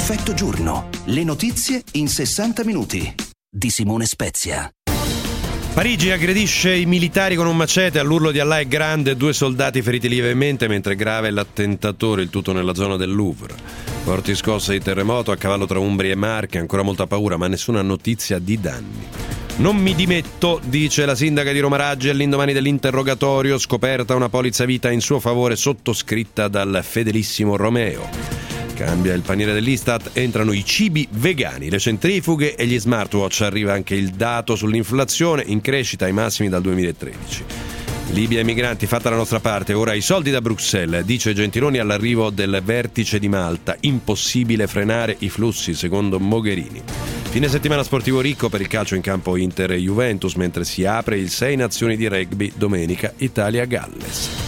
Effetto giorno. Le notizie in 60 minuti. Di Simone Spezia. Parigi aggredisce i militari con un macete, all'urlo di Allah è grande, 2 soldati feriti lievemente mentre grave è l'attentatore, il tutto nella zona del Louvre. Forti scosse di terremoto a cavallo tra Umbria e Marche, ancora molta paura ma nessuna notizia di danni. Non mi dimetto, dice la sindaca di Roma Raggi all'indomani dell'interrogatorio, scoperta una polizza vita in suo favore sottoscritta dal fedelissimo Romeo. Cambia il paniere dell'Istat, entrano i cibi vegani, le centrifughe e gli smartwatch, arriva anche il dato sull'inflazione in crescita ai massimi dal 2013. Libia e migranti, fatta la nostra parte, ora i soldi da Bruxelles, dice Gentiloni all'arrivo del vertice di Malta, impossibile frenare i flussi secondo Mogherini. Fine settimana sportivo ricco per il calcio in campo Inter e Juventus, mentre si apre il 6 nazioni di rugby, domenica Italia-Galles.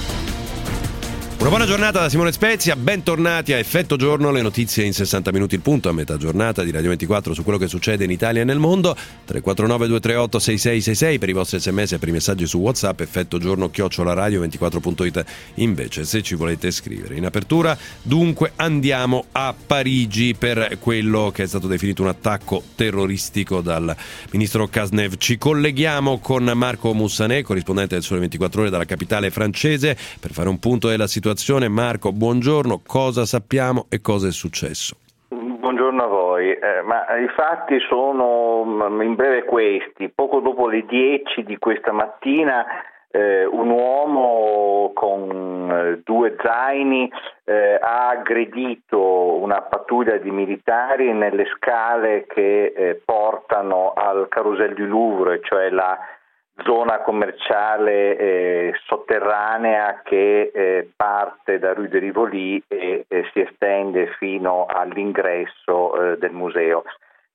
Una buona giornata da Simone Spezia, bentornati a Effetto Giorno, le notizie in 60 minuti il punto a metà giornata di Radio 24 su quello che succede in Italia e nel mondo. 349 238 6666 per i vostri sms e per i messaggi su WhatsApp, Effetto Giorno @radio24.it invece se ci volete scrivere. In apertura dunque andiamo a Parigi per quello che è stato definito un attacco terroristico dal ministro Cazeneuve. Ci colleghiamo con Marco Mussanè, corrispondente del Sole 24 Ore dalla capitale francese, per fare un punto della situazione. Marco, buongiorno, cosa sappiamo e cosa è successo? Buongiorno a voi, ma i fatti sono in breve questi. Poco dopo le 10 di questa mattina un uomo con 2 zaini ha aggredito una pattuglia di militari nelle scale che portano al Carrousel du Louvre, cioè la zona commerciale sotterranea che parte da Rue de Rivoli e si estende fino all'ingresso del museo.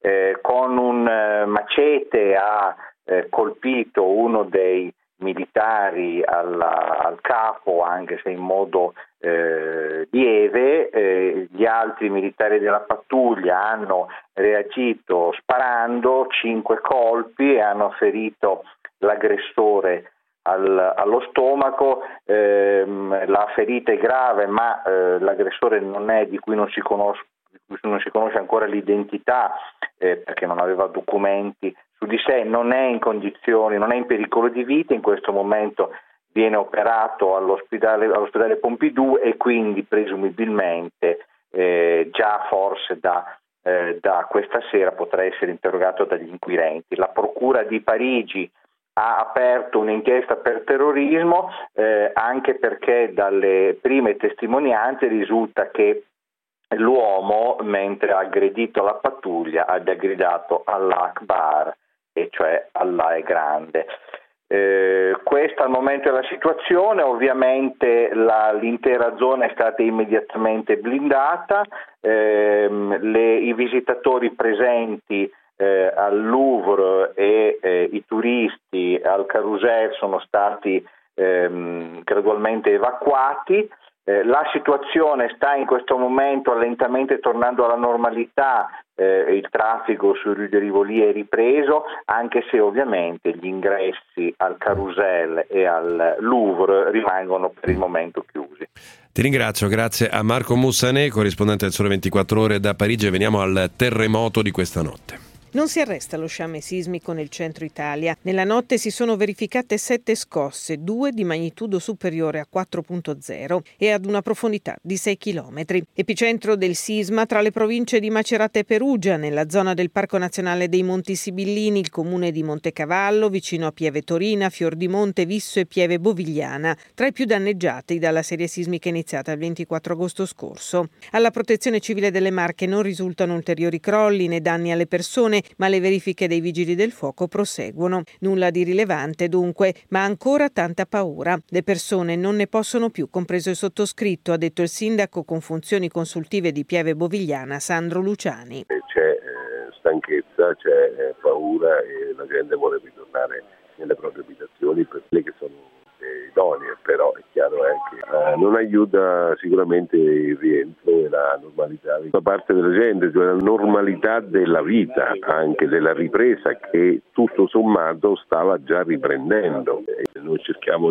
Con un macete ha colpito uno dei militari al capo, anche se in modo lieve. Gli altri militari della pattuglia hanno reagito sparando 5 colpi e hanno ferito l'aggressore allo stomaco. La ferita è grave, ma l'aggressore non è di cui non si conosce ancora l'identità, perché non aveva documenti su di sé, non è in condizioni, non è in pericolo di vita. In questo momento viene operato all'ospedale Pompidou e quindi presumibilmente già forse da questa sera potrà essere interrogato dagli inquirenti. La procura di Parigi ha aperto un'inchiesta per terrorismo, anche perché dalle prime testimonianze risulta che l'uomo, mentre ha aggredito la pattuglia, abbia gridato Allah Akbar, e cioè Allah è grande. Questa al momento è la situazione. Ovviamente l'intera zona è stata immediatamente blindata, i visitatori presenti al Louvre e i turisti al Carrousel sono stati gradualmente evacuati. La situazione sta in questo momento lentamente tornando alla normalità, il traffico su Rue de Rivoli è ripreso, anche se ovviamente gli ingressi al Carrousel e al Louvre rimangono per il momento chiusi. Ti ringrazio, grazie a Marco Mussanè, corrispondente del Sole 24 Ore da Parigi, e veniamo al terremoto di questa notte. Non si arresta lo sciame sismico nel centro Italia. Nella notte si sono verificate 7 scosse, 2 di magnitudo superiore a 4.0 e ad una profondità di 6 km. Epicentro del sisma tra le province di Macerata e Perugia, nella zona del Parco Nazionale dei Monti Sibillini, il comune di Montecavallo, vicino a Pieve Torina, Fiordimonte, Visso e Pieve Bovigliana, tra i più danneggiati dalla serie sismica iniziata il 24 agosto scorso. Alla Protezione Civile delle Marche non risultano ulteriori crolli né danni alle persone, ma le verifiche dei vigili del fuoco proseguono. Nulla di rilevante dunque, ma ancora tanta paura. Le persone non ne possono più, compreso il sottoscritto, ha detto il sindaco con funzioni consultive di Pieve Bovigliana, Sandro Luciani. C'è stanchezza, c'è paura e la gente vuole ritornare nelle proprie abitazioni per quelle che sono idonee, però è chiaro che non aiuta sicuramente il rientro e la normalità da parte della gente, cioè la normalità della vita, anche della ripresa che tutto sommato stava già riprendendo. Noi cerchiamo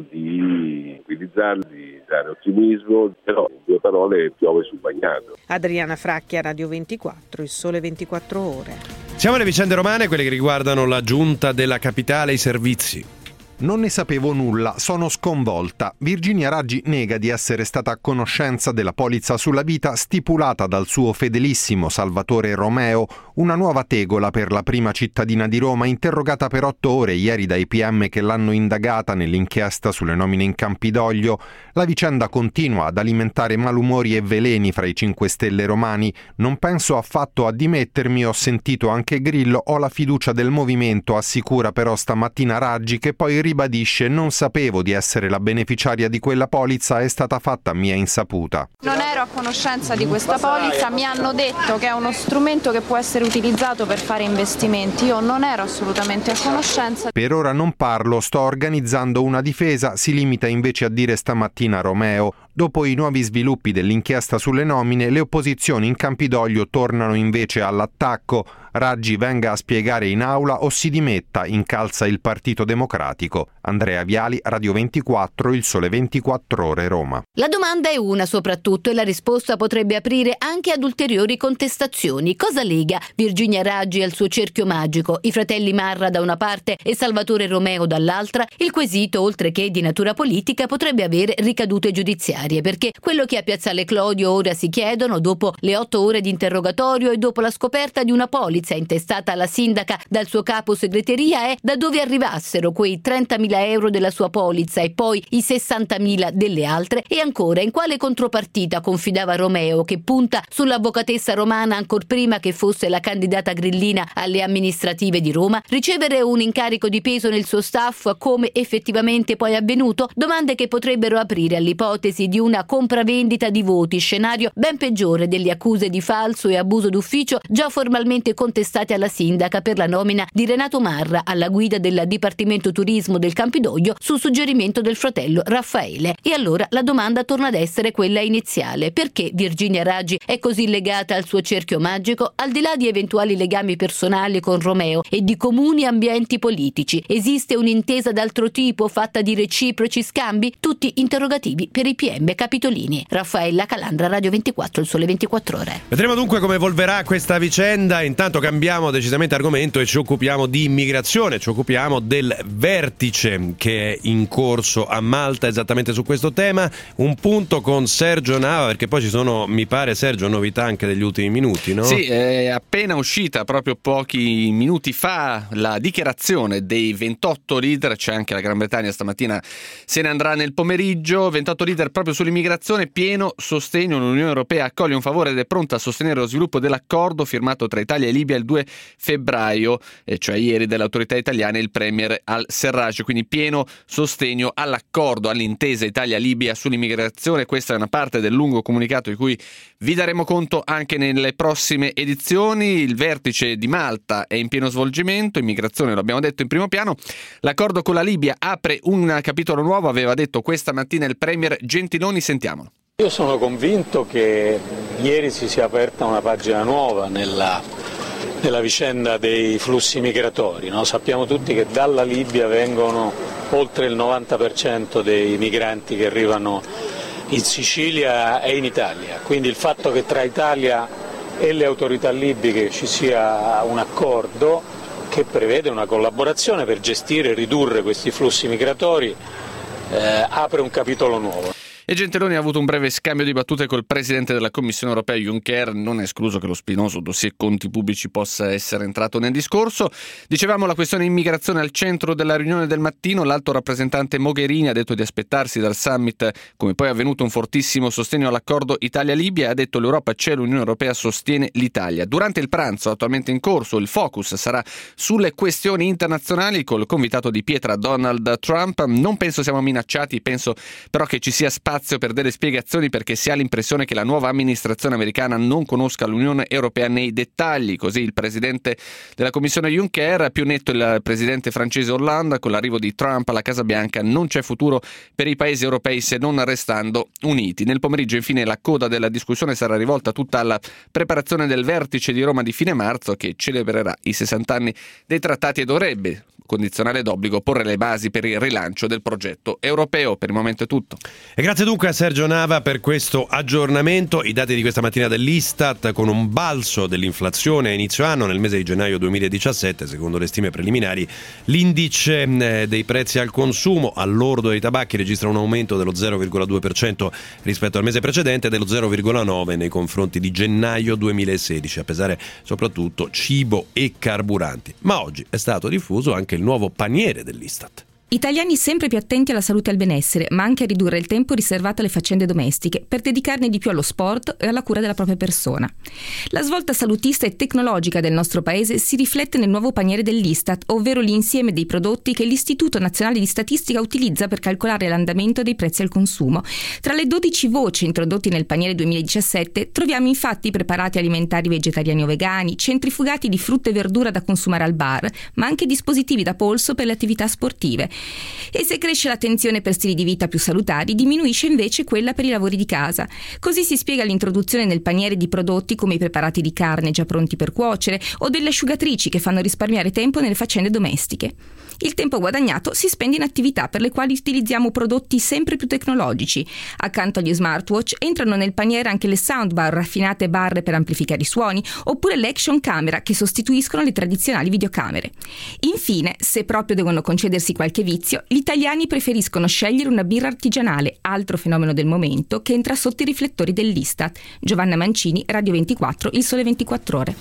di utilizzarli, di dare ottimismo, però in due parole piove sul bagnato. Adriana Fracchia, Radio 24, Il Sole 24 Ore. Siamo alle vicende romane, quelle che riguardano la giunta della capitale e i servizi. Non ne sapevo nulla, sono sconvolta. Virginia Raggi nega di essere stata a conoscenza della polizza sulla vita stipulata dal suo fedelissimo Salvatore Romeo, una nuova tegola per la prima cittadina di Roma, interrogata per 8 ore ieri dai PM che l'hanno indagata nell'inchiesta sulle nomine in Campidoglio. La vicenda continua ad alimentare malumori e veleni fra i 5 Stelle romani. Non penso affatto a dimettermi, ho sentito anche Grillo, ho la fiducia del movimento, assicura però stamattina Raggi, che poi ribadisce: non sapevo di essere la beneficiaria di quella polizza, è stata fatta a mia insaputa. Non ero a conoscenza di questa polizza, mi hanno detto che è uno strumento che può essere utilizzato per fare investimenti, io non ero assolutamente a conoscenza. Per ora non parlo, sto organizzando una difesa, si limita invece a dire stamattina Romeo. Dopo i nuovi sviluppi dell'inchiesta sulle nomine, le opposizioni in Campidoglio tornano invece all'attacco. Raggi venga a spiegare in aula o si dimetta, incalza il Partito Democratico. Andrea Viali, Radio 24, Il Sole 24 Ore, Roma. La domanda è una soprattutto e la risposta potrebbe aprire anche ad ulteriori contestazioni. Cosa lega Virginia Raggi al suo cerchio magico? I fratelli Marra da una parte e Salvatore Romeo dall'altra? Il quesito, oltre che di natura politica, potrebbe avere ricadute giudiziarie, perché quello che a Piazzale Clodio ora si chiedono, dopo le 8 ore di interrogatorio e dopo la scoperta di una polizza intestata alla sindaca dal suo capo segreteria, è da dove arrivassero quei 30.000 euro della sua polizza e poi i 60.000 delle altre, e ancora in quale contropartita confidava Romeo, che punta sull'avvocatessa romana ancor prima che fosse la candidata grillina alle amministrative di Roma. Ricevere un incarico di peso nel suo staff, come effettivamente poi è avvenuto? Domande che potrebbero aprire all'ipotesi di una compravendita di voti, scenario ben peggiore delle accuse di falso e abuso d'ufficio già formalmente contestate alla sindaca per la nomina di Renato Marra alla guida del Dipartimento Turismo del Campidoglio su suggerimento del fratello Raffaele. E allora la domanda torna ad essere quella iniziale: perché Virginia Raggi è così legata al suo cerchio magico, al di là di eventuali legami personali con Romeo e di comuni ambienti politici? Esiste un'intesa d'altro tipo fatta di reciproci scambi? Tutti interrogativi per i PM capitolini. Raffaella Calandra, Radio 24, Il Sole 24 Ore. Vedremo dunque come evolverà questa vicenda. Intanto cambiamo decisamente argomento e ci occupiamo di immigrazione, ci occupiamo del vertice che è in corso a Malta esattamente su questo tema. Un punto con Sergio Nava, perché poi ci sono, mi pare, Sergio, novità anche degli ultimi minuti, no? Sì, è appena uscita proprio pochi minuti fa la dichiarazione dei 28 leader, c'è anche la Gran Bretagna stamattina, se ne andrà nel pomeriggio, 28 leader proprio sull'immigrazione, pieno sostegno, l'Unione Europea accoglie un favore ed è pronta a sostenere lo sviluppo dell'accordo firmato tra Italia e Libia il 2 febbraio, cioè ieri, dalle autorità italiane e il premier al-Serraj, quindi pieno sostegno all'accordo, all'intesa Italia-Libia sull'immigrazione. Questa è una parte del lungo comunicato di cui vi daremo conto anche nelle prossime edizioni. Il vertice di Malta è in pieno svolgimento, immigrazione lo abbiamo detto in primo piano, l'accordo con la Libia apre un capitolo nuovo, aveva detto questa mattina il premier Gentiloni, sentiamolo. Io sono convinto che ieri si sia aperta una pagina nuova nella vicenda dei flussi migratori, no? Sappiamo tutti che dalla Libia vengono oltre il 90% dei migranti che arrivano in Sicilia e in Italia, quindi il fatto che tra Italia e le autorità libiche ci sia un accordo che prevede una collaborazione per gestire e ridurre questi flussi migratori apre un capitolo nuovo. E Gentiloni ha avuto un breve scambio di battute col presidente della Commissione Europea Juncker, non è escluso che lo spinoso dossier conti pubblici possa essere entrato nel discorso. Dicevamo la questione immigrazione al centro della riunione del mattino, l'alto rappresentante Mogherini ha detto di aspettarsi dal summit, come poi è avvenuto, un fortissimo sostegno all'accordo Italia-Libia e ha detto l'Europa c'è, l'Unione Europea sostiene l'Italia. Durante il pranzo attualmente in corso il focus sarà sulle questioni internazionali col convitato di pietra Donald Trump. Non penso siamo minacciati, penso però che ci sia spazio spazio per delle spiegazioni, perché si ha l'impressione che la nuova amministrazione americana non conosca l'Unione Europea nei dettagli. Così il presidente della Commissione Juncker, più netto il presidente francese Hollande: con l'arrivo di Trump alla Casa Bianca non c'è futuro per i paesi europei se non restando uniti. Nel pomeriggio infine la coda della discussione sarà rivolta tutta alla preparazione del vertice di Roma di fine marzo, che celebrerà i 60 anni dei trattati e dovrebbe, condizionale d'obbligo, porre le basi per il rilancio del progetto europeo. Per il momento è tutto. E grazie dunque a Sergio Nava per questo aggiornamento. I dati di questa mattina dell'Istat, con un balzo dell'inflazione a inizio anno. Nel mese di gennaio 2017, secondo le stime preliminari, l'indice dei prezzi al consumo al lordo dei tabacchi registra un aumento dello 0,2% rispetto al mese precedente e dello 0,9% nei confronti di gennaio 2016, a pesare soprattutto cibo e carburanti. Ma oggi è stato diffuso anche il nuovo paniere dell'Istat. Italiani sempre più attenti alla salute e al benessere, ma anche a ridurre il tempo riservato alle faccende domestiche per dedicarne di più allo sport e alla cura della propria persona. La svolta salutista e tecnologica del nostro paese si riflette nel nuovo paniere dell'Istat, ovvero l'insieme dei prodotti che l'Istituto Nazionale di Statistica utilizza per calcolare l'andamento dei prezzi al consumo. Tra le 12 voci introdotte nel paniere 2017 troviamo infatti preparati alimentari vegetariani o vegani, centrifugati di frutta e verdura da consumare al bar, ma anche dispositivi da polso per le attività sportive. E se cresce l'attenzione per stili di vita più salutari, diminuisce invece quella per i lavori di casa. Così si spiega l'introduzione nel paniere di prodotti come i preparati di carne già pronti per cuocere o delle asciugatrici che fanno risparmiare tempo nelle faccende domestiche. Il tempo guadagnato si spende in attività per le quali utilizziamo prodotti sempre più tecnologici. Accanto agli smartwatch entrano nel paniere anche le soundbar, raffinate barre per amplificare i suoni, oppure le action camera che sostituiscono le tradizionali videocamere. Infine, se proprio devono concedersi qualche vizio, gli italiani preferiscono scegliere una birra artigianale, altro fenomeno del momento che entra sotto i riflettori dell'Istat. Giovanna Mancini, Radio 24, Il Sole 24 Ore.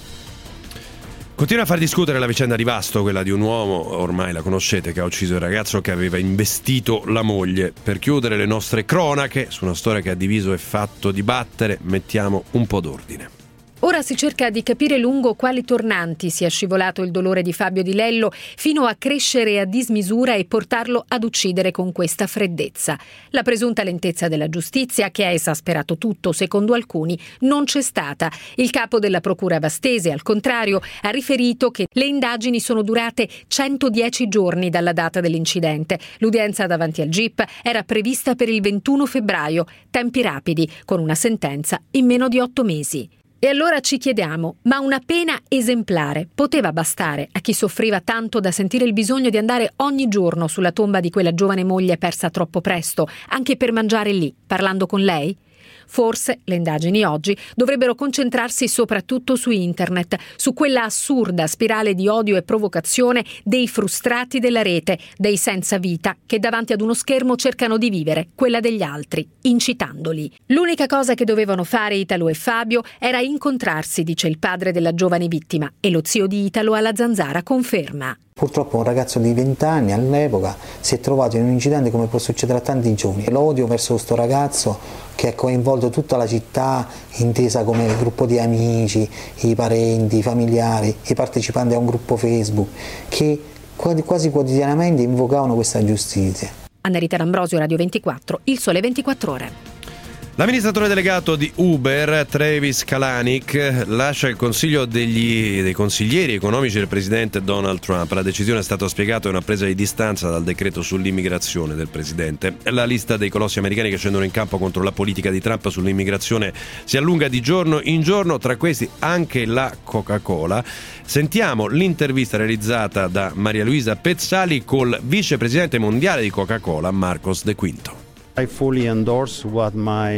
Continua a far discutere la vicenda di Vasto, quella di un uomo, ormai la conoscete, che ha ucciso il ragazzo che aveva investito la moglie. Per chiudere le nostre cronache su una storia che ha diviso e fatto dibattere, mettiamo un po' d'ordine. Ora si cerca di capire lungo quali tornanti sia scivolato il dolore di Fabio Di Lello fino a crescere a dismisura e portarlo ad uccidere con questa freddezza. La presunta lentezza della giustizia, che ha esasperato tutto, secondo alcuni, non c'è stata. Il capo della procura vastese, al contrario, ha riferito che le indagini sono durate 110 giorni dalla data dell'incidente. L'udienza davanti al GIP era prevista per il 21 febbraio, tempi rapidi, con una sentenza in meno di 8 mesi. E allora ci chiediamo, ma una pena esemplare poteva bastare a chi soffriva tanto da sentire il bisogno di andare ogni giorno sulla tomba di quella giovane moglie persa troppo presto, anche per mangiare lì, parlando con lei? Forse le indagini oggi dovrebbero concentrarsi soprattutto su internet, su quella assurda spirale di odio e provocazione dei frustrati della rete, dei senza vita che davanti ad uno schermo cercano di vivere quella degli altri, incitandoli. L'unica cosa che dovevano fare Italo e Fabio era incontrarsi, dice il padre della giovane vittima, e lo zio di Italo alla Zanzara conferma. Purtroppo un ragazzo di 20 anni all'epoca si è trovato in un incidente come può succedere a tanti giovani. L'odio verso questo ragazzo che ha coinvolto tutta la città, intesa come il gruppo di amici, i parenti, i familiari, i partecipanti a un gruppo Facebook, che quasi quotidianamente invocavano questa giustizia. Anna Rita D'Ambrosio, Radio 24, Il Sole 24 Ore. L'amministratore delegato di Uber, Travis Kalanick, lascia il consiglio dei consiglieri economici del presidente Donald Trump. La decisione è stata spiegata, è una presa di distanza dal decreto sull'immigrazione del presidente. La lista dei colossi americani che scendono in campo contro la politica di Trump sull'immigrazione si allunga di giorno in giorno, tra questi anche la Coca-Cola. Sentiamo l'intervista realizzata da Maria Luisa Pezzali col vicepresidente mondiale di Coca-Cola, Marcos De Quinto. I fully endorse what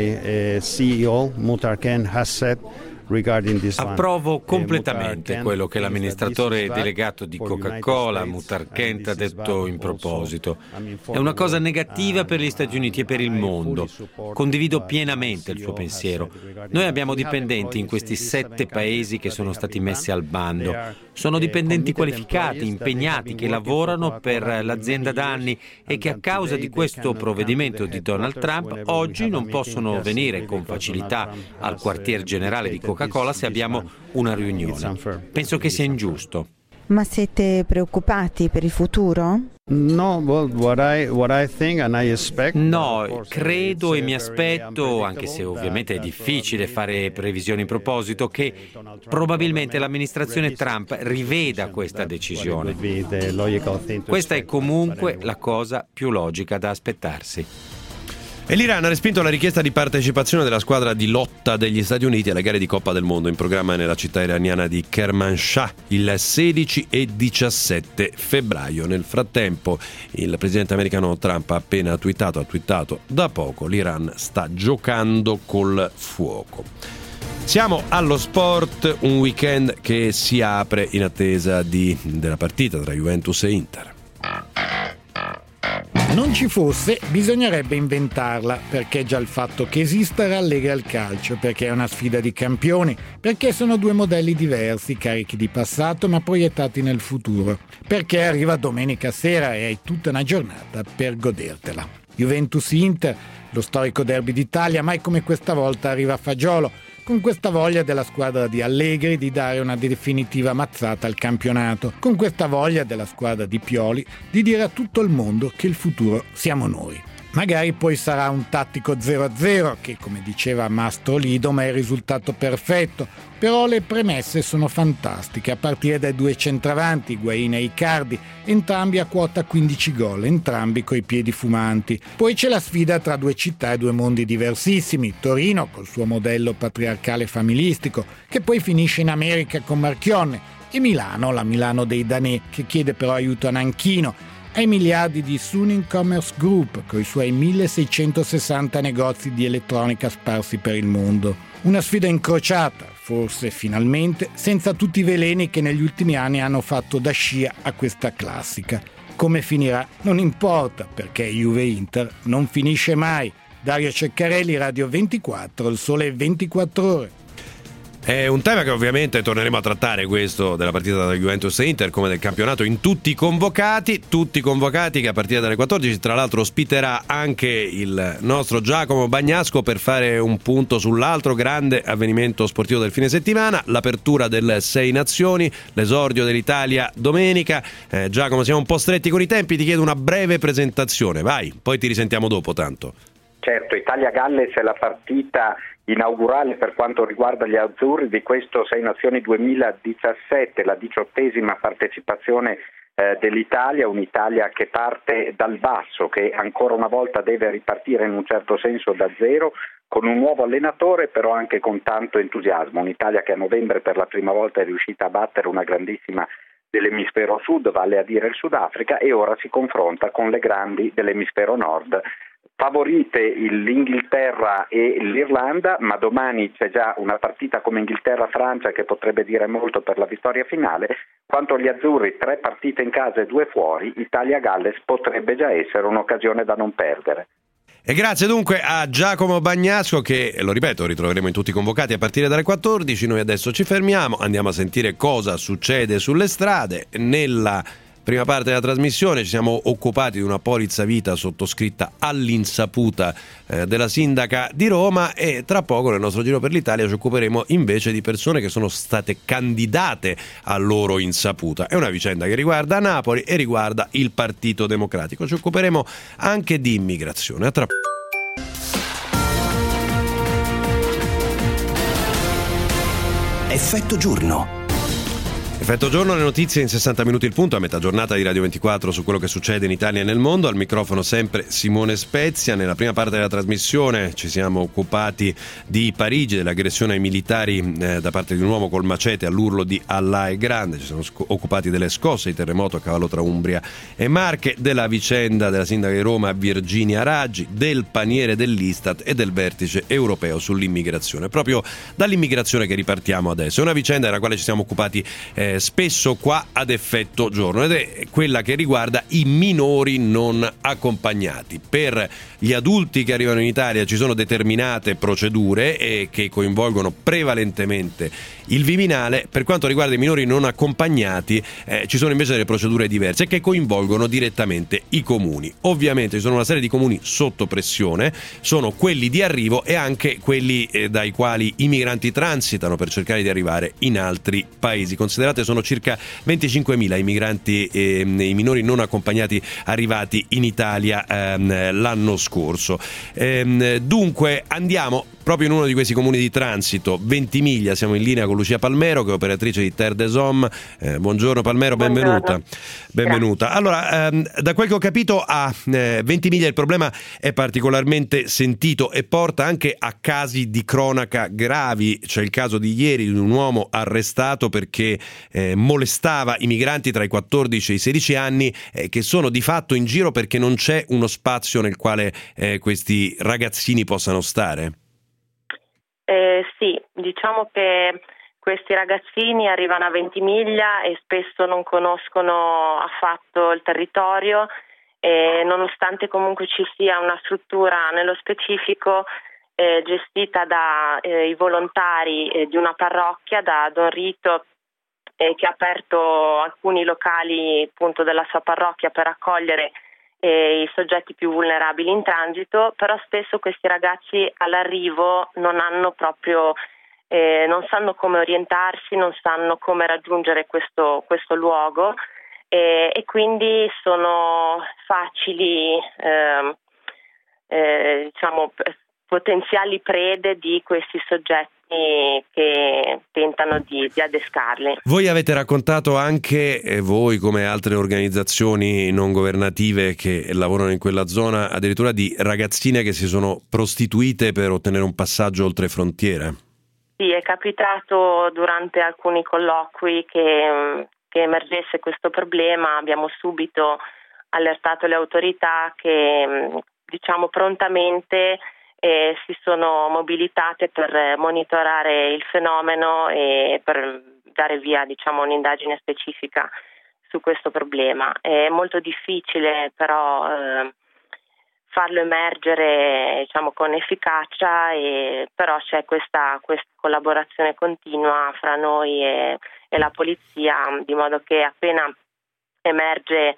my CEO, Muhtar Kent, has said. Approvo completamente quello che l'amministratore delegato di Coca-Cola, Muhtar Kent, ha detto in proposito. È una cosa negativa per gli Stati Uniti e per il mondo. Condivido pienamente il suo pensiero. Noi abbiamo dipendenti in questi 7 paesi che sono stati messi al bando. Sono dipendenti qualificati, impegnati, che lavorano per l'azienda da anni e che a causa di questo provvedimento di Donald Trump oggi non possono venire con facilità al quartier generale di Coca-Cola se abbiamo una riunione. Penso che sia ingiusto. Ma siete preoccupati per il futuro? No, what I think and I expect. No, credo e mi aspetto, anche se ovviamente è difficile fare previsioni in proposito, che probabilmente l'amministrazione Trump riveda questa decisione. Questa è comunque la cosa più logica da aspettarsi. E l'Iran ha respinto la richiesta di partecipazione della squadra di lotta degli Stati Uniti alle gare di Coppa del Mondo in programma nella città iraniana di Kermanshah il 16 e 17 febbraio. Nel frattempo il presidente americano Trump ha appena twittato da poco: l'Iran sta giocando col fuoco. Siamo allo sport, un weekend che si apre in attesa della partita tra Juventus e Inter. Non ci fosse, bisognerebbe inventarla, perché già il fatto che esista rallegra il calcio, perché è una sfida di campioni, perché sono due modelli diversi, carichi di passato ma proiettati nel futuro, perché arriva domenica sera e hai tutta una giornata per godertela. Juventus-Inter, lo storico derby d'Italia, mai come questa volta arriva a fagiolo, con questa voglia della squadra di Allegri di dare una definitiva mazzata al campionato, con questa voglia della squadra di Pioli di dire a tutto il mondo che il futuro siamo noi. Magari poi sarà un tattico 0-0 che, come diceva Mastro Lidom, è il risultato perfetto, però le premesse sono fantastiche, a partire dai due centravanti, Higuaín e Icardi, entrambi a quota 15 gol, entrambi coi piedi fumanti. Poi c'è la sfida tra due città e due mondi diversissimi, Torino col suo modello patriarcale familistico, che poi finisce in America con Marchionne, e Milano, la Milano dei Danè, che chiede però aiuto a Nanchino, ai miliardi di Suning Commerce Group, con i suoi 1660 negozi di elettronica sparsi per il mondo. Una sfida incrociata, forse finalmente, senza tutti i veleni che negli ultimi anni hanno fatto da scia a questa classica. Come finirà non importa, perché Juve-Inter non finisce mai. Dario Ceccarelli, Radio 24, Il Sole 24 Ore. È un tema che ovviamente torneremo a trattare, questo della partita tra Juventus e Inter, come del campionato, in tutti convocati che a partire dalle 14 tra l'altro ospiterà anche il nostro Giacomo Bagnasco per fare un punto sull'altro grande avvenimento sportivo del fine settimana, l'apertura del Sei Nazioni, l'esordio dell'Italia domenica. Giacomo, siamo un po' stretti con i tempi, ti chiedo una breve presentazione, vai, poi ti risentiamo dopo tanto. Certo, Italia-Galles è la partita inaugurale per quanto riguarda gli azzurri di questo Sei Nazioni 2017, la 18ª partecipazione dell'Italia, un'Italia che parte dal basso, che ancora una volta deve ripartire in un certo senso da zero, con un nuovo allenatore però anche con tanto entusiasmo, un'Italia che a novembre per la prima volta è riuscita a battere una grandissima dell'emisfero sud, vale a dire il Sudafrica, e ora si confronta con le grandi dell'emisfero nord. Favorite l'Inghilterra e l'Irlanda, ma domani c'è già una partita come Inghilterra-Francia che potrebbe dire molto per la vittoria finale. Quanto agli azzurri, 3 partite in casa e 2 fuori, Italia-Galles potrebbe già essere un'occasione da non perdere. E grazie dunque a Giacomo Bagnasco che, lo ripeto, ritroveremo in tutti i convocati a partire dalle 14. Noi adesso ci fermiamo, andiamo a sentire cosa succede sulle strade. Nella prima parte della trasmissione ci siamo occupati di una polizza vita sottoscritta all'insaputa della sindaca di Roma, e tra poco nel nostro giro per l'Italia ci occuperemo invece di persone che sono state candidate a loro insaputa. È una vicenda che riguarda Napoli e riguarda il Partito Democratico. Ci occuperemo anche di immigrazione. A tra poco. Effetto giorno. Effetto giorno, le notizie in 60 minuti il punto, a metà giornata di Radio 24 su quello che succede in Italia e nel mondo. Al microfono sempre Simone Spezia. Nella prima parte della trasmissione ci siamo occupati di Parigi, dell'aggressione ai militari da parte di un uomo col macete all'urlo di Allah è grande. Ci siamo occupati delle scosse, di terremoto a cavallo tra Umbria e Marche, della vicenda della sindaca di Roma Virginia Raggi, del paniere dell'Istat e del vertice europeo sull'immigrazione. Proprio dall'immigrazione che ripartiamo adesso. È una vicenda della quale ci siamo occupati spesso qua ad Effetto giorno, ed è quella che riguarda i minori non accompagnati. Per gli adulti che arrivano in Italia ci sono determinate procedure che coinvolgono prevalentemente il Viminale. Per quanto riguarda i minori non accompagnati ci sono invece delle procedure diverse che coinvolgono direttamente i comuni. Ovviamente ci sono una serie di comuni sotto pressione, sono quelli di arrivo e anche quelli dai quali i migranti transitano per cercare di arrivare in altri paesi. Considerate scusate, sono circa 25.000 i migranti e i minori non accompagnati arrivati in Italia l'anno scorso. Dunque andiamo proprio in uno di questi comuni di transito, Ventimiglia. Siamo in linea con Lucia Palmero, che è operatrice di Terre des Hommes. Buongiorno Palmero, benvenuta. Benvenuta. Allora, da quel che ho capito a Ventimiglia il problema è particolarmente sentito e porta anche a casi di cronaca gravi. C'è il caso di ieri di un uomo arrestato perché molestava i migranti tra i 14 e i 16 anni che sono di fatto in giro perché non c'è uno spazio nel quale questi ragazzini possano stare. Sì, diciamo che questi ragazzini arrivano a Ventimiglia e spesso non conoscono affatto il territorio, e nonostante comunque ci sia una struttura nello specifico gestita dai volontari di una parrocchia, da Don Rito, che ha aperto alcuni locali appunto della sua parrocchia per accogliere i soggetti più vulnerabili in transito, però spesso questi ragazzi all'arrivo non hanno proprio non sanno come orientarsi, non sanno come raggiungere questo luogo e quindi sono facili diciamo potenziali prede di questi soggetti che tentano di adescarli. Voi avete raccontato anche, voi come altre organizzazioni non governative che lavorano in quella zona, addirittura di ragazzine che si sono prostituite per ottenere un passaggio oltre frontiera. Sì, è capitato durante alcuni colloqui che emergesse questo problema. Abbiamo subito allertato le autorità che diciamo prontamente si sono mobilitate per monitorare il fenomeno e per dare via diciamo un'indagine specifica su questo problema. È molto difficile però farlo emergere diciamo con efficacia, però c'è questa collaborazione continua fra noi e la polizia, di modo che appena emerge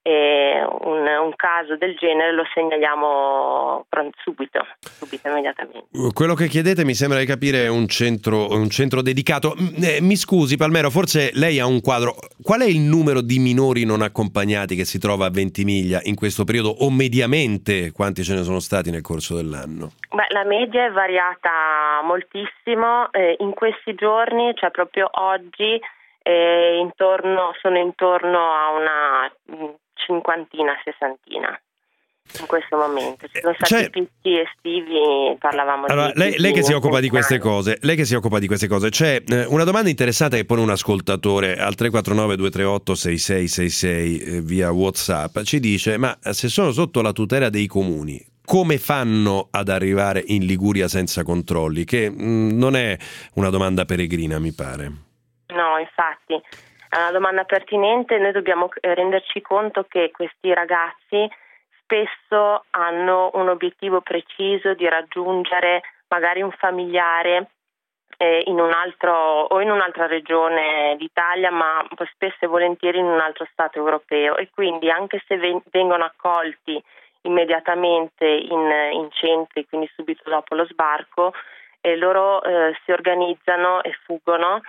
un caso del genere lo segnaliamo subito, immediatamente. Quello che chiedete mi sembra di capire è un centro dedicato. Mi scusi Palmero, forse lei ha un quadro. Qual è il numero di minori non accompagnati che si trova a Ventimiglia in questo periodo, o mediamente quanti ce ne sono stati nel corso dell'anno? La media è variata moltissimo, in questi giorni, cioè proprio oggi, sono intorno a una cinquantina, sessantina in questo momento. Ci sono stati picchi estivi, parlavamo allora, di lei che si occupa di queste cose, c'è una domanda interessante che pone un ascoltatore al 349 238 6666 via WhatsApp. Ci dice: ma se sono sotto la tutela dei comuni, come fanno ad arrivare in Liguria senza controlli? Che non è una domanda peregrina, mi pare. No, infatti è una domanda pertinente. Noi dobbiamo renderci conto che questi ragazzi spesso hanno un obiettivo preciso di raggiungere magari un familiare in un'altra regione d'Italia, ma spesso e volentieri in un altro stato europeo, e quindi anche se vengono accolti immediatamente in centri, quindi subito dopo lo sbarco, loro si organizzano e fuggono,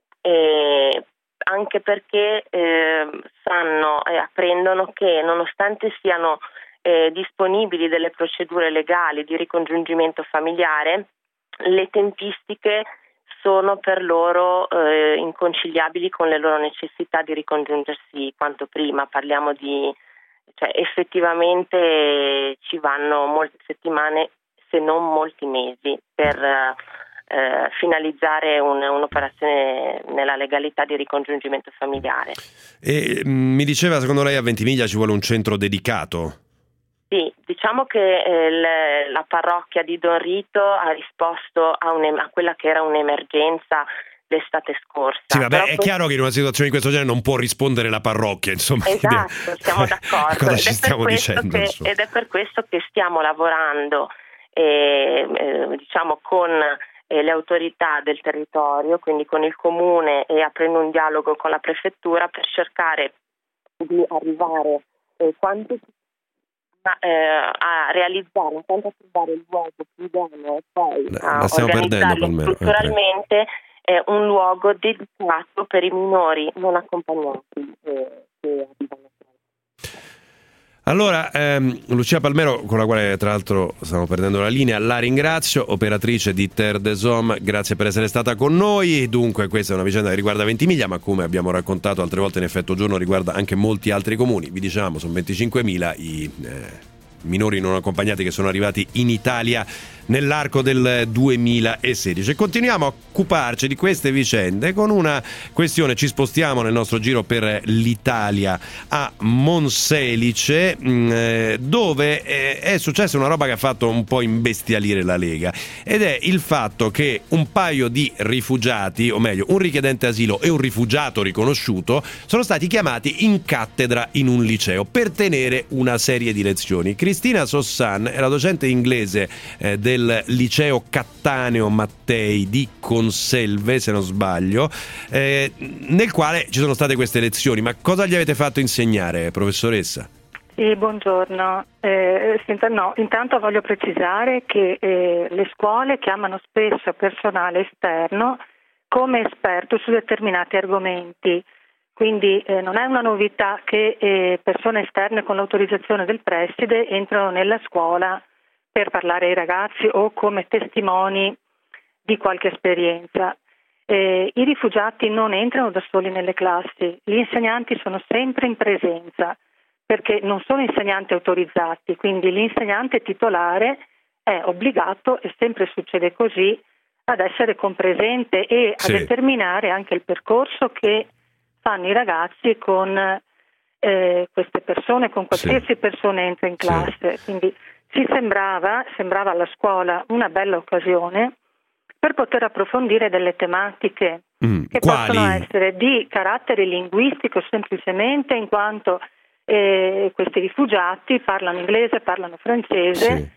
anche perché sanno e apprendono che nonostante siano disponibili delle procedure legali di ricongiungimento familiare, le tempistiche sono per loro inconciliabili con le loro necessità di ricongiungersi quanto prima. Parliamo effettivamente ci vanno molte settimane, se non molti mesi, per finalizzare un'operazione nella legalità di ricongiungimento familiare. E mi diceva, secondo lei a Ventimiglia ci vuole un centro dedicato? Sì, diciamo che la parrocchia di Don Rito ha risposto a quella che era un'emergenza l'estate scorsa. Sì, vabbè, è chiaro che in una situazione di questo genere non può rispondere la parrocchia, insomma. Esatto, siamo d'accordo. Cosa ci stiamo dicendo? Ed è per questo che stiamo lavorando diciamo con le autorità del territorio, quindi con il comune, e aprendo un dialogo con la prefettura per cercare di arrivare a realizzare, intanto a trovare il luogo più idoneo e poi a organizzarlo strutturalmente è un luogo dedicato per i minori non accompagnati che arrivano. Allora, Lucia Palmero, con la quale tra l'altro stiamo perdendo la linea, la ringrazio, operatrice di Terre des Hommes, grazie per essere stata con noi. Dunque questa è una vicenda che riguarda Ventimiglia, ma come abbiamo raccontato altre volte in Effetto Giorno riguarda anche molti altri comuni. Vi diciamo, sono 25.000 i minori non accompagnati che sono arrivati in Italia nell'arco del 2016. E continuiamo a occuparci di queste vicende con una questione. Ci spostiamo nel nostro giro per l'Italia a Monselice, dove è successa una roba che ha fatto un po' imbestialire la Lega, ed è il fatto che un paio di rifugiati, o meglio un richiedente asilo e un rifugiato riconosciuto, sono stati chiamati in cattedra in un liceo per tenere una serie di lezioni. Cristina Sossan è la docente inglese del liceo Cattaneo Mattei di Conselve, se non sbaglio, nel quale ci sono state queste lezioni. Ma cosa gli avete fatto insegnare, professoressa? Sì, buongiorno. Intanto voglio precisare che le scuole chiamano spesso personale esterno come esperto su determinati argomenti. Quindi non è una novità che persone esterne con l'autorizzazione del preside entrano nella scuola per parlare ai ragazzi o come testimoni di qualche esperienza. I rifugiati non entrano da soli nelle classi, gli insegnanti sono sempre in presenza perché non sono insegnanti autorizzati, quindi l'insegnante titolare è obbligato, e sempre succede così, ad essere compresente e a determinare anche il percorso che fanno i ragazzi con queste persone, con qualsiasi persona entra in classe. Quindi ci sembrava alla scuola una bella occasione per poter approfondire delle tematiche che possono essere di carattere linguistico semplicemente, in quanto questi rifugiati parlano inglese, parlano francese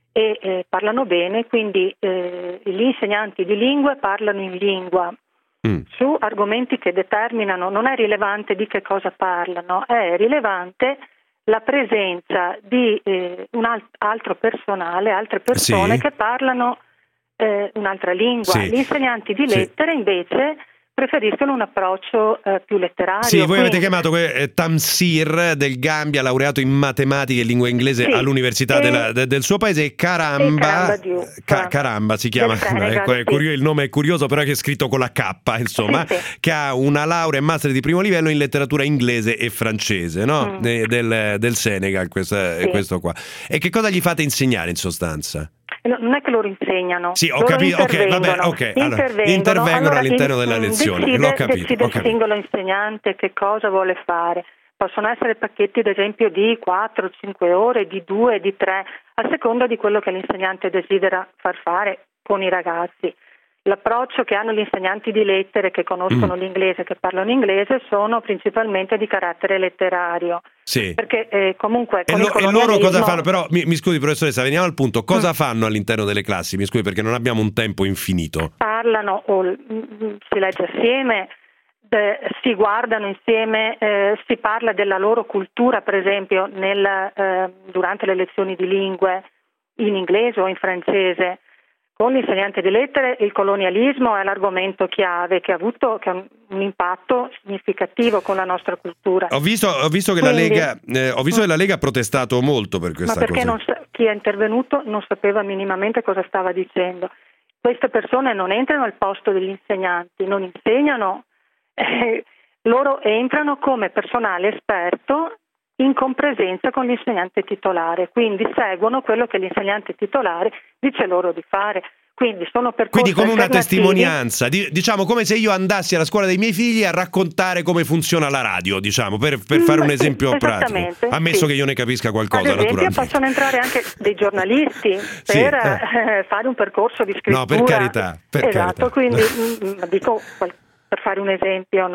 e parlano bene, quindi gli insegnanti di lingue parlano in lingua su argomenti che determinano, non è rilevante di che cosa parlano, è rilevante la presenza di un altro personale, altre persone che parlano un'altra lingua. Gli insegnanti di lettere invece preferiscono un approccio più letterario. Sì, voi avete chiamato Tamsir del Gambia, laureato in matematica e lingua inglese all'università del suo paese, e Caramba si chiama, il nome è curioso, però che è scritto con la K, insomma, che ha una laurea e master di primo livello in letteratura inglese e francese, no? Del Senegal, questo qua. E che cosa gli fate insegnare in sostanza? Non è che loro insegnano. Sì, ho capito. Intervengono all'interno della lezione. L'ho capito. Decide il singolo insegnante che cosa vuole fare. Possono essere pacchetti, ad esempio, di 4-5 ore, di 2, di 3, a seconda di quello che l'insegnante desidera far fare con i ragazzi. L'approccio che hanno gli insegnanti di lettere che conoscono l'inglese, che parlano inglese, sono principalmente di carattere letterario. Sì. Perché comunque e loro cosa fanno? Però mi scusi professoressa, veniamo al punto. Cosa fanno all'interno delle classi? Mi scusi, perché non abbiamo un tempo infinito. Parlano o si legge assieme, si guardano insieme, si parla della loro cultura, per esempio durante le lezioni di lingue in inglese o in francese. Con l'insegnante di lettere il colonialismo è l'argomento chiave che ha avuto un impatto significativo con la nostra cultura. Ho visto che la Lega ha protestato molto per questa cosa. Ma perché chi è intervenuto non sapeva minimamente cosa stava dicendo. Queste persone non entrano al posto degli insegnanti, non insegnano, loro entrano come personale esperto in compresenza con l'insegnante titolare, quindi seguono quello che l'insegnante titolare dice loro di fare. Quindi sono percorsi come una testimonianza, diciamo come se io andassi alla scuola dei miei figli a raccontare come funziona la radio, diciamo, per fare un esempio pratico, ammesso che io ne capisca qualcosa. Ad esempio, naturalmente possono entrare anche dei giornalisti per fare un percorso di scrittura. No, per carità. Esatto, quindi dico per fare un esempio,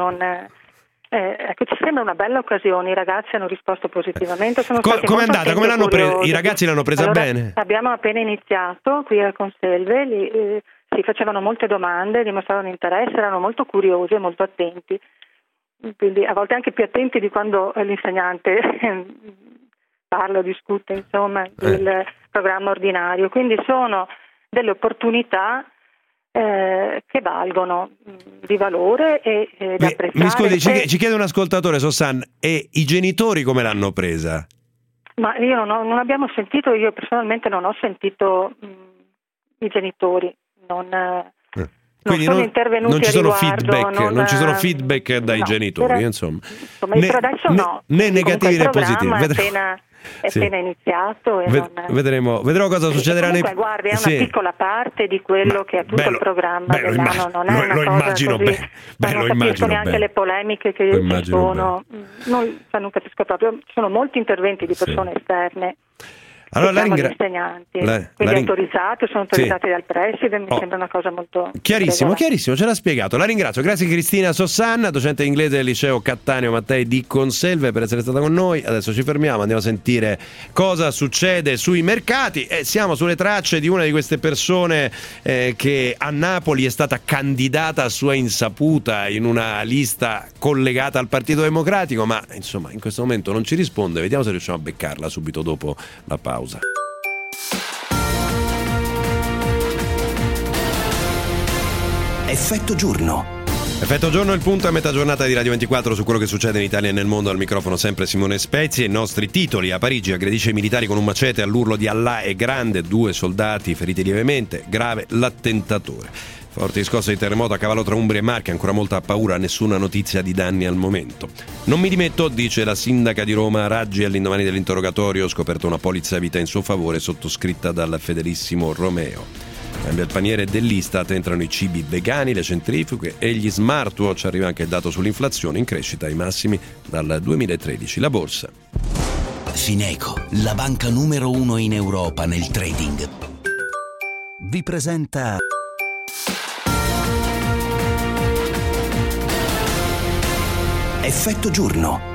ecco, ci sembra una bella occasione. I ragazzi hanno risposto positivamente. Com'è andata? Come l'hanno presa? I ragazzi l'hanno presa bene? Abbiamo appena iniziato qui a Conselve, si facevano molte domande, dimostravano interesse, erano molto curiosi e molto attenti, quindi a volte anche più attenti di quando l'insegnante parla o discute, insomma, il programma ordinario. Quindi sono delle opportunità che valgono di valore e da apprezzare. Mi scusi, ci chiede un ascoltatore, Sossan, e i genitori come l'hanno presa? Ma io non abbiamo sentito, io personalmente non ho sentito i genitori, quindi sono intervenuti non ci sono riguardo, feedback, non ci sono feedback dai genitori, insomma. Per adesso no. Né negativi né positivi. È appena iniziato e vedremo cosa succederà. Comunque, guardi, è una piccola parte di quello che è tutto il programma dell'anno, non è una cosa immagino così. Non capisco neanche le polemiche che ci sono, non capisco proprio. Ci sono molti interventi di persone esterne. Allora, gli insegnanti, quindi autorizzati, sono autorizzati dal preside, mi sembra una cosa molto chiarissimo, ce l'ha spiegato. La ringrazio, grazie Cristina Sossan, docente inglese del liceo Cattaneo Mattei di Conselve, per essere stata con noi. Adesso ci fermiamo, andiamo a sentire cosa succede sui mercati e siamo sulle tracce di una di queste persone che a Napoli è stata candidata a sua insaputa in una lista collegata al Partito Democratico, ma insomma in questo momento non ci risponde. Vediamo se riusciamo a beccarla subito dopo la pausa. Effetto giorno. Effetto giorno, il punto a metà giornata di Radio 24 su quello che succede in Italia e nel mondo. Al microfono sempre Simone Spezzi e i nostri titoli. A Parigi aggredisce i militari con un macete, all'urlo di Allah è grande, 2 soldati feriti lievemente, grave l'attentatore. Forti scosse di terremoto a cavallo tra Umbria e Marche, ancora molta paura, nessuna notizia di danni al momento. Non mi dimetto, dice la sindaca di Roma Raggi all'indomani dell'interrogatorio, ho scoperto una polizza vita in suo favore sottoscritta dal fedelissimo Romeo. Cambia il paniere dell'Istat, entrano i cibi vegani, le centrifughe e gli smartwatch, arriva anche il dato sull'inflazione in crescita ai massimi dal 2013. La borsa. Fineco, la banca numero 1 in Europa nel trading, vi presenta Effetto giorno.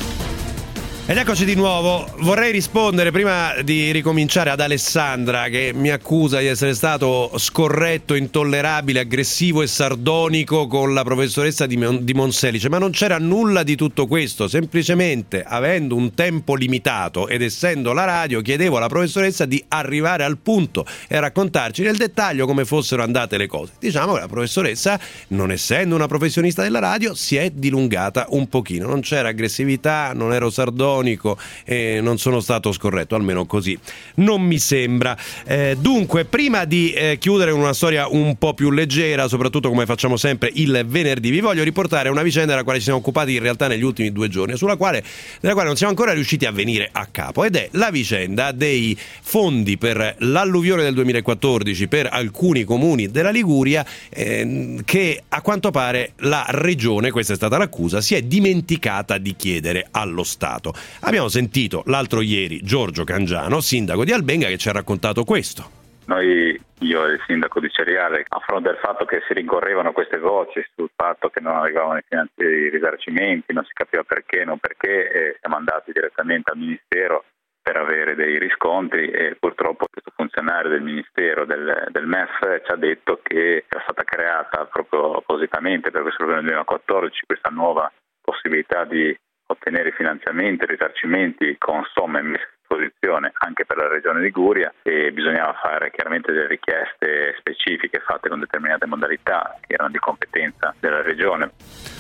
Ed eccoci di nuovo. Vorrei rispondere prima di ricominciare ad Alessandra, che mi accusa di essere stato scorretto, intollerabile, aggressivo e sardonico con la professoressa di Monselice, ma non c'era nulla di tutto questo. Semplicemente, avendo un tempo limitato ed essendo la radio, chiedevo alla professoressa di arrivare al punto e raccontarci nel dettaglio come fossero andate le cose. Diciamo che la professoressa, non essendo una professionista della radio, si è dilungata un pochino. Non c'era aggressività, non ero sardonico e non sono stato scorretto, almeno così non mi sembra. Dunque, prima di chiudere con una storia un po' più leggera, soprattutto come facciamo sempre il venerdì, vi voglio riportare una vicenda della quale ci siamo occupati in realtà negli ultimi 2 giorni, della quale non siamo ancora riusciti a venire a capo, ed è la vicenda dei fondi per l'alluvione del 2014 per alcuni comuni della Liguria, che a quanto pare la regione, questa è stata l'accusa, si è dimenticata di chiedere allo Stato. Abbiamo sentito l'altro ieri Giorgio Cangiano, sindaco di Albenga, che ci ha raccontato questo. Io e il sindaco di Ceriale, a fronte del fatto che si rincorrevano queste voci sul fatto che non arrivavano i risarcimenti, non si capiva perché, non perché, e siamo andati direttamente al Ministero per avere dei riscontri e purtroppo questo funzionario del Ministero del MEF ci ha detto che era stata creata proprio appositamente per questo governo del 2014 questa nuova possibilità di ottenere finanziamenti e risarcimenti con somme messe a disposizione anche per la regione Liguria, e bisognava fare chiaramente delle richieste specifiche fatte con determinate modalità che erano di competenza della regione.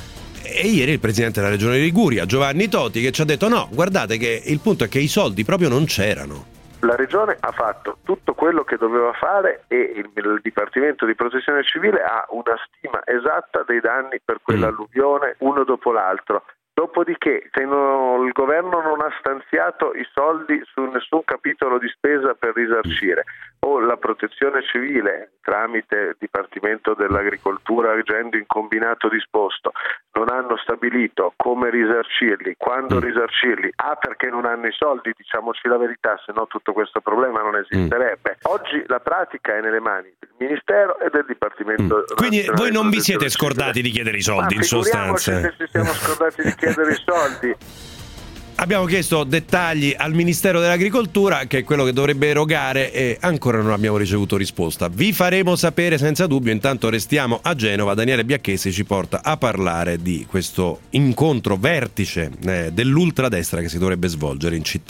E ieri il presidente della regione Liguria, Giovanni Toti, che ci ha detto no, guardate che il punto è che i soldi proprio non c'erano. La regione ha fatto tutto quello che doveva fare e il Dipartimento di Protezione Civile ha una stima esatta dei danni per quell'alluvione uno dopo l'altro. Dopodiché, se il governo non ha stanziato i soldi su nessun capitolo di spesa per risarcire, o la protezione civile tramite il Dipartimento dell'Agricoltura agendo in combinato disposto non hanno stabilito come risarcirli, quando risarcirli, perché non hanno i soldi, diciamoci la verità, se no tutto questo problema non esisterebbe. Oggi la pratica è nelle mani del Ministero e del Dipartimento. Quindi voi non vi siete scordati di chiedere i soldi, in sostanza? Se ci siamo scordati di chiedere i soldi. Abbiamo chiesto dettagli al Ministero dell'Agricoltura, che è quello che dovrebbe erogare, e ancora non abbiamo ricevuto risposta. Vi faremo sapere senza dubbio. Intanto restiamo a Genova. Daniele Biacchesi ci porta a parlare di questo incontro vertice dell'ultradestra che si dovrebbe svolgere in città.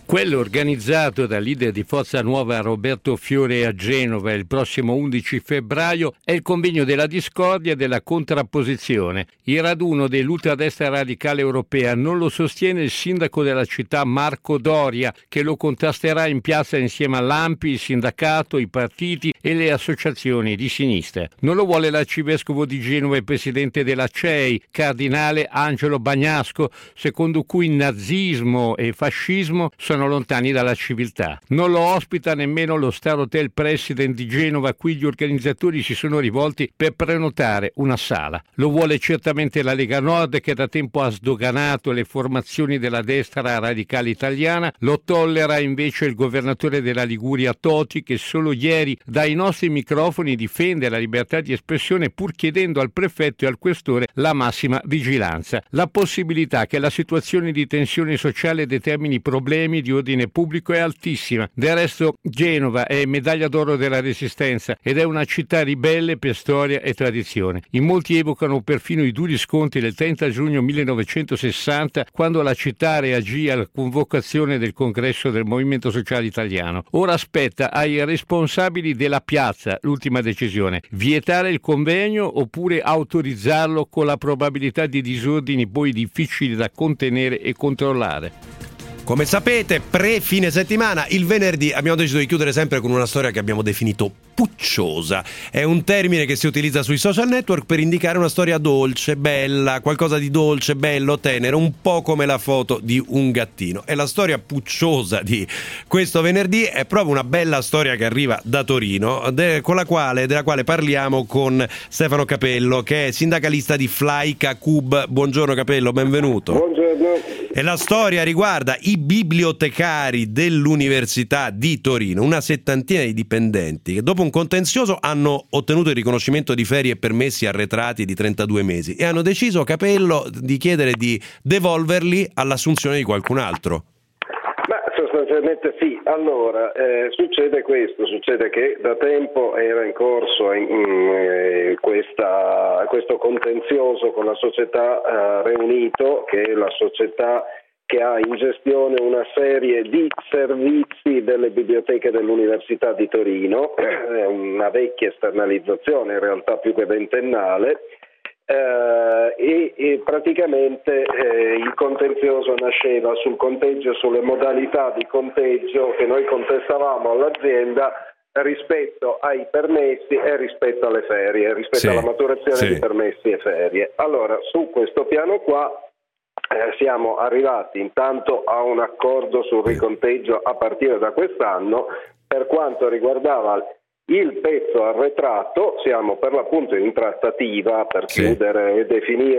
Quello organizzato dal leader di Forza Nuova Roberto Fiore a Genova il prossimo 11 febbraio è il convegno della discordia e della contrapposizione. Il raduno dell'ultradestra radicale europea non lo sostiene il sindaco della città Marco Doria, che lo contesterà in piazza insieme all'ANPI, il sindacato, i partiti e le associazioni di sinistra. Non lo vuole l'arcivescovo di Genova e presidente della CEI, cardinale Angelo Bagnasco, secondo cui nazismo e fascismo sono lontani dalla civiltà. Non lo ospita nemmeno lo Star Hotel President di Genova, a cui gli organizzatori si sono rivolti per prenotare una sala. Lo vuole certamente la Lega Nord, che da tempo ha sdoganato le formazioni della destra radicale italiana. Lo tollera invece il governatore della Liguria Toti, che solo ieri dai nostri microfoni difende la libertà di espressione, pur chiedendo al prefetto e al questore la massima vigilanza. La possibilità che la situazione di tensione sociale determini problemi di ordine pubblico è altissima. Del resto Genova è medaglia d'oro della Resistenza ed è una città ribelle per storia e tradizione. In molti evocano perfino i duri scontri del 30 giugno 1960, quando la città reagì alla convocazione del congresso del Movimento Sociale Italiano. Ora spetta ai responsabili della piazza l'ultima decisione: vietare il convegno oppure autorizzarlo, con la probabilità di disordini poi difficili da contenere e controllare. Come sapete, pre-fine settimana, il venerdì abbiamo deciso di chiudere sempre con una storia che abbiamo definito pucciosa. È un termine che si utilizza sui social network per indicare una storia dolce, bella, qualcosa di dolce, bello, tenero, un po' come la foto di un gattino. E la storia pucciosa di questo venerdì è proprio una bella storia che arriva da Torino, della quale parliamo con Stefano Capello, che è sindacalista di Flaica Cub. Buongiorno Capello, benvenuto. Buongiorno. E la storia riguarda i bibliotecari dell'Università di Torino, una settantina di dipendenti che dopo un contenzioso hanno ottenuto il riconoscimento di ferie e permessi arretrati di 32 mesi e hanno deciso, Capello, di chiedere di devolverli all'assunzione di qualcun altro. Ma sostanzialmente sì. Allora, succede che da tempo era in corso questo contenzioso con la società Reunito, che è la società che ha in gestione una serie di servizi delle biblioteche dell'Università di Torino, è una vecchia esternalizzazione, in realtà più che ventennale, e praticamente il contenzioso nasceva sul conteggio, sulle modalità di conteggio che noi contestavamo all'azienda rispetto ai permessi e rispetto alle ferie, rispetto alla maturazione di permessi e ferie. Allora, su questo piano qua siamo arrivati intanto a un accordo sul riconteggio a partire da quest'anno. Per quanto riguardava il pezzo arretrato, siamo per l'appunto in trattativa per chiudere e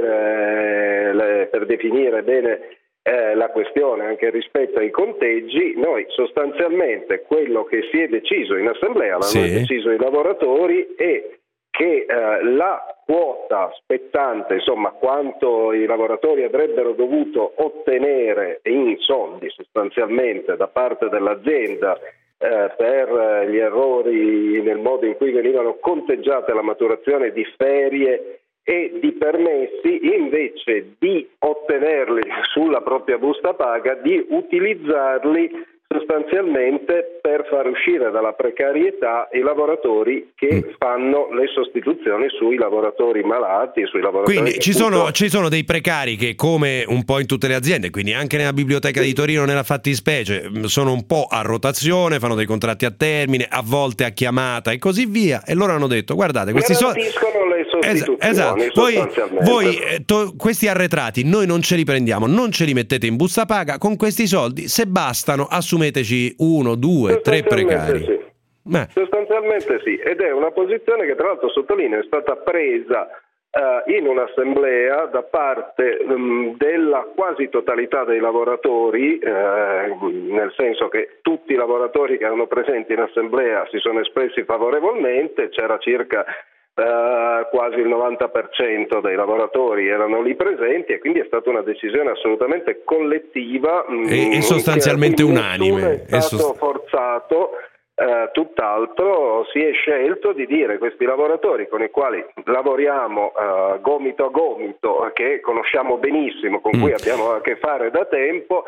definire bene la questione anche rispetto ai conteggi. Noi sostanzialmente quello che si è deciso in assemblea, l'hanno deciso i lavoratori, è che la quota spettante, insomma quanto i lavoratori avrebbero dovuto ottenere in soldi sostanzialmente da parte dell'azienda per gli errori nel modo in cui venivano conteggiate la maturazione di ferie e di permessi, invece di ottenerli sulla propria busta paga, di utilizzarli sostanzialmente per far uscire dalla precarietà i lavoratori che fanno le sostituzioni sui lavoratori malati, sui lavoratori. Quindi ci sono dei precari che, come un po' in tutte le aziende, quindi anche nella biblioteca di Torino nella fattispecie, sono un po' a rotazione, fanno dei contratti a termine, a volte a chiamata e così via, e loro hanno detto: guardate, questi soldi le sostituzioni. Esatto. Voi questi arretrati noi non ce li prendiamo, non ce li mettete in busta paga, con questi soldi, se bastano assumeteci 1, 2, 3 precari. Sì. Sostanzialmente sì, ed è una posizione che tra l'altro, sottolineo, è stata presa in un'assemblea da parte della quasi totalità dei lavoratori, nel senso che tutti i lavoratori che erano presenti in assemblea si sono espressi favorevolmente. C'era circa quasi il 90% dei lavoratori erano lì presenti, e quindi è stata una decisione assolutamente collettiva e sostanzialmente unanime. È stato forzato, tutt'altro si è scelto di dire: questi lavoratori con i quali lavoriamo gomito a gomito, che conosciamo benissimo, con cui abbiamo a che fare da tempo,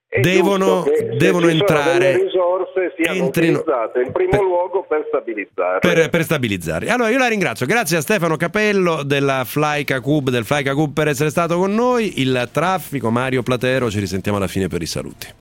devono entrare, le risorse siano utilizzate in primo luogo per stabilizzare. Per stabilizzare. Allora io la ringrazio, grazie a Stefano Capello del FlyCACUB per essere stato con noi. Il traffico, Mario Platero, ci risentiamo alla fine per i saluti.